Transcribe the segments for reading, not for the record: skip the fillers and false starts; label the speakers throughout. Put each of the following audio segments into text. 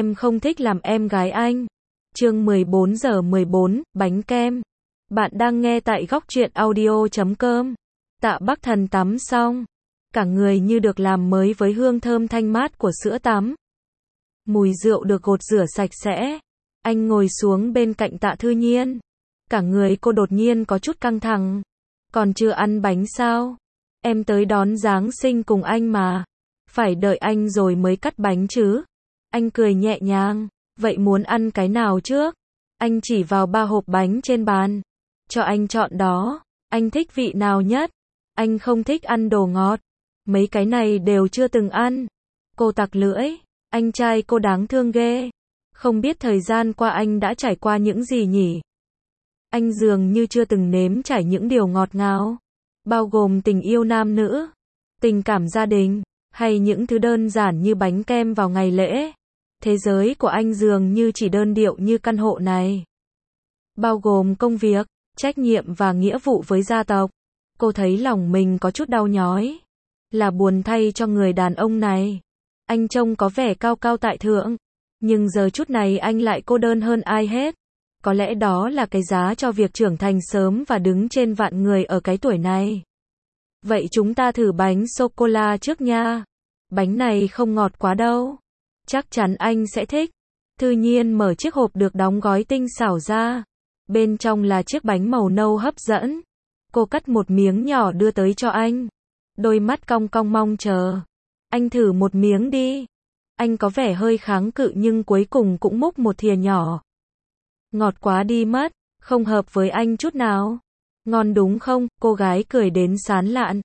Speaker 1: Em không thích làm em gái anh. Chương 14:14, bánh kem. Bạn đang nghe tại góc truyện audio.com. Tạ Bắc Thần tắm xong, cả người như được làm mới với hương thơm thanh mát của sữa tắm. Mùi rượu được gột rửa sạch sẽ. Anh ngồi xuống bên cạnh Tạ Thư Nhiên. Cả người cô đột nhiên có chút căng thẳng. Còn chưa ăn bánh sao? Em tới đón Giáng sinh cùng anh mà. Phải đợi anh rồi mới cắt bánh chứ. Anh cười nhẹ nhàng. Vậy muốn ăn cái nào trước? Anh chỉ vào 3 hộp bánh trên bàn. Cho anh chọn đó. Anh thích vị nào nhất? Anh không thích ăn đồ ngọt. Mấy cái này đều chưa từng ăn. Cô tặc lưỡi. Anh trai cô đáng thương ghê. Không biết thời gian qua anh đã trải qua những gì nhỉ? Anh dường như chưa từng nếm trải những điều ngọt ngào. Bao gồm tình yêu nam nữ, tình cảm gia đình, hay những thứ đơn giản như bánh kem vào ngày lễ. Thế giới của anh dường như chỉ đơn điệu như căn hộ này. Bao gồm công việc, trách nhiệm và nghĩa vụ với gia tộc. Cô thấy lòng mình có chút đau nhói. Là buồn thay cho người đàn ông này. Anh trông có vẻ cao cao tại thượng. Nhưng giờ chút này anh lại cô đơn hơn ai hết. Có lẽ đó là cái giá cho việc trưởng thành sớm và đứng trên vạn người ở cái tuổi này. Vậy chúng ta thử bánh sô-cô-la trước nha. Bánh này không ngọt quá đâu. Chắc chắn anh sẽ thích. Thư Nhiên mở chiếc hộp được đóng gói tinh xảo ra. Bên trong là chiếc bánh màu nâu hấp dẫn. Cô cắt một miếng nhỏ đưa tới cho anh. Đôi mắt cong cong mong chờ. Anh thử một miếng đi. Anh có vẻ hơi kháng cự nhưng cuối cùng cũng múc một thìa nhỏ. Ngọt quá đi mất, không hợp với anh chút nào. Ngon đúng không? Cô gái cười đến sán lạn.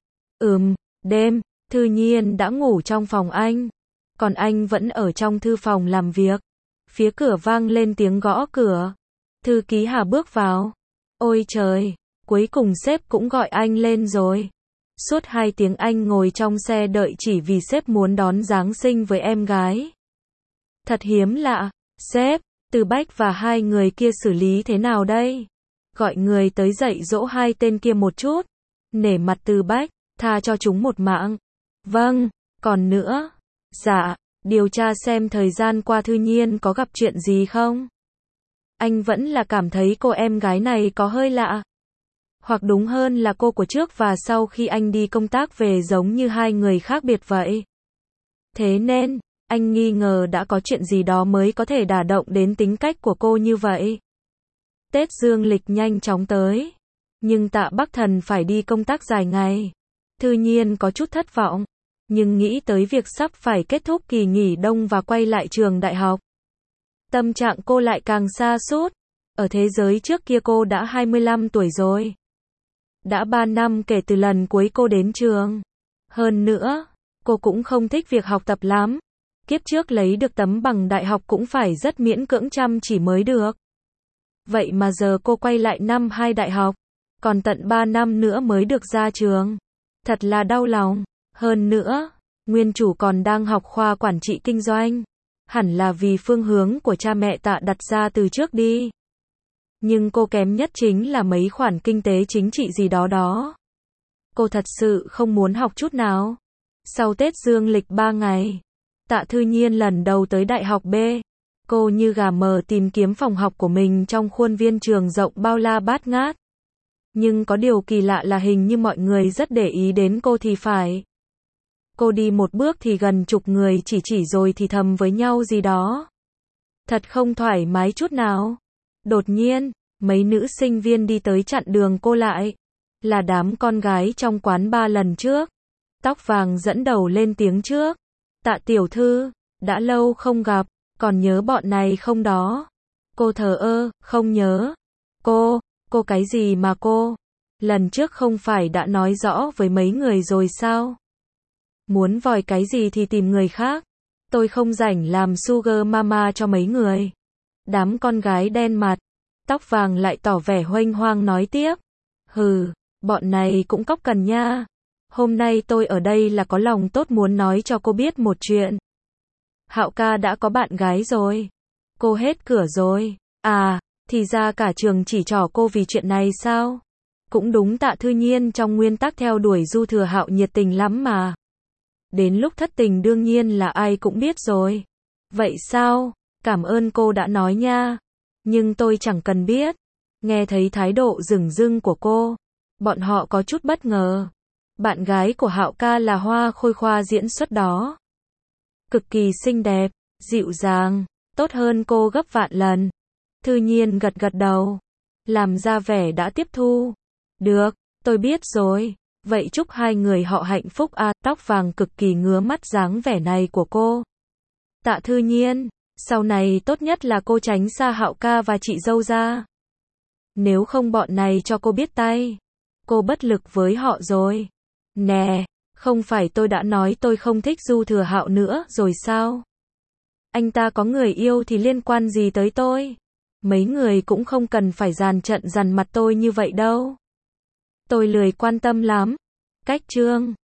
Speaker 1: Đêm, Thư Nhiên đã ngủ trong phòng anh. Còn anh vẫn ở trong thư phòng làm việc. Phía cửa vang lên tiếng gõ cửa. Thư ký Hà bước vào. Ôi trời, cuối cùng sếp cũng gọi anh lên rồi. Suốt 2 tiếng anh ngồi trong xe đợi chỉ vì sếp muốn đón Giáng sinh với em gái. Thật hiếm lạ, sếp. Từ Bách và 2 người kia xử lý thế nào đây? Gọi người tới dạy dỗ 2 tên kia một chút. Nể mặt Từ Bách, tha cho chúng một mạng. Vâng, còn nữa. Dạ, điều tra xem thời gian qua Thư Nhiên có gặp chuyện gì không? Anh vẫn là cảm thấy cô em gái này có hơi lạ. Hoặc đúng hơn là cô của trước và sau khi anh đi công tác về giống như 2 người khác biệt vậy. Thế nên, anh nghi ngờ đã có chuyện gì đó mới có thể đả động đến tính cách của cô như vậy. Tết dương lịch nhanh chóng tới. Nhưng Tạ Bắc Thần phải đi công tác dài ngày. Thư Nhiên có chút thất vọng. Nhưng nghĩ tới việc sắp phải kết thúc kỳ nghỉ đông và quay lại trường đại học. Tâm trạng cô lại càng sa sút. Ở thế giới trước kia cô đã 25 tuổi rồi. Đã 3 năm kể từ lần cuối cô đến trường. Hơn nữa, cô cũng không thích việc học tập lắm. Kiếp trước lấy được tấm bằng đại học cũng phải rất miễn cưỡng chăm chỉ mới được. Vậy mà giờ cô quay lại năm 2 đại học. Còn tận 3 năm nữa mới được ra trường. Thật là đau lòng. Hơn nữa, nguyên chủ còn đang học khoa quản trị kinh doanh. Hẳn là vì phương hướng của cha mẹ Tạ đặt ra từ trước đi. Nhưng cô kém nhất chính là mấy khoản kinh tế chính trị gì đó. Cô thật sự không muốn học chút nào. Sau Tết dương lịch 3 ngày, Tạ Thư Nhiên lần đầu tới Đại học B. Cô như gà mờ tìm kiếm phòng học của mình trong khuôn viên trường rộng bao la bát ngát. Nhưng có điều kỳ lạ là hình như mọi người rất để ý đến cô thì phải. Cô đi một bước thì gần chục người chỉ rồi thì thầm với nhau gì đó. Thật không thoải mái chút nào. Đột nhiên, mấy nữ sinh viên đi tới chặn đường cô lại. Là đám con gái trong quán bar lần trước. Tóc vàng dẫn đầu lên tiếng trước. Tạ tiểu thư, đã lâu không gặp, còn nhớ bọn này không đó? Cô thờ ơ, không nhớ. Cô cái gì mà cô? Lần trước không phải đã nói rõ với mấy người rồi sao? Muốn vòi cái gì thì tìm người khác. Tôi không rảnh làm sugar mama cho mấy người. Đám con gái đen mặt, tóc vàng lại tỏ vẻ huênh hoang nói tiếp. Hừ, bọn này cũng cóc cần nha. Hôm nay tôi ở đây là có lòng tốt muốn nói cho cô biết một chuyện. Hạo ca đã có bạn gái rồi. Cô hết cửa rồi. À, thì ra cả trường chỉ trỏ cô vì chuyện này sao? Cũng đúng, Tạ Thư Nhiên trong nguyên tắc theo đuổi Du Thừa Hạo nhiệt tình lắm mà. Đến lúc thất tình đương nhiên là ai cũng biết rồi. Vậy sao? Cảm ơn cô đã nói nha. Nhưng tôi chẳng cần biết. Nghe thấy thái độ dửng dưng của cô, bọn họ có chút bất ngờ. Bạn gái của Hạo ca là Hoa Khôi khoa diễn xuất đó. Cực kỳ xinh đẹp, dịu dàng, tốt hơn cô gấp vạn lần. Thư Nhiên gật gật đầu, làm ra vẻ đã tiếp thu. Được, tôi biết rồi. Vậy chúc hai người họ hạnh phúc à. Tóc vàng cực kỳ ngứa mắt dáng vẻ này của cô. Tạ Thư Nhiên, sau này tốt nhất là cô tránh xa Hạo ca và chị dâu ra. Nếu không bọn này cho cô biết tay, cô bất lực với họ rồi. Nè, không phải tôi đã nói tôi không thích Du Thừa Hạo nữa rồi sao? Anh ta có người yêu thì liên quan gì tới tôi? Mấy người cũng không cần phải dàn trận dằn mặt tôi như vậy đâu. Tôi lười quan tâm lắm. Cách chương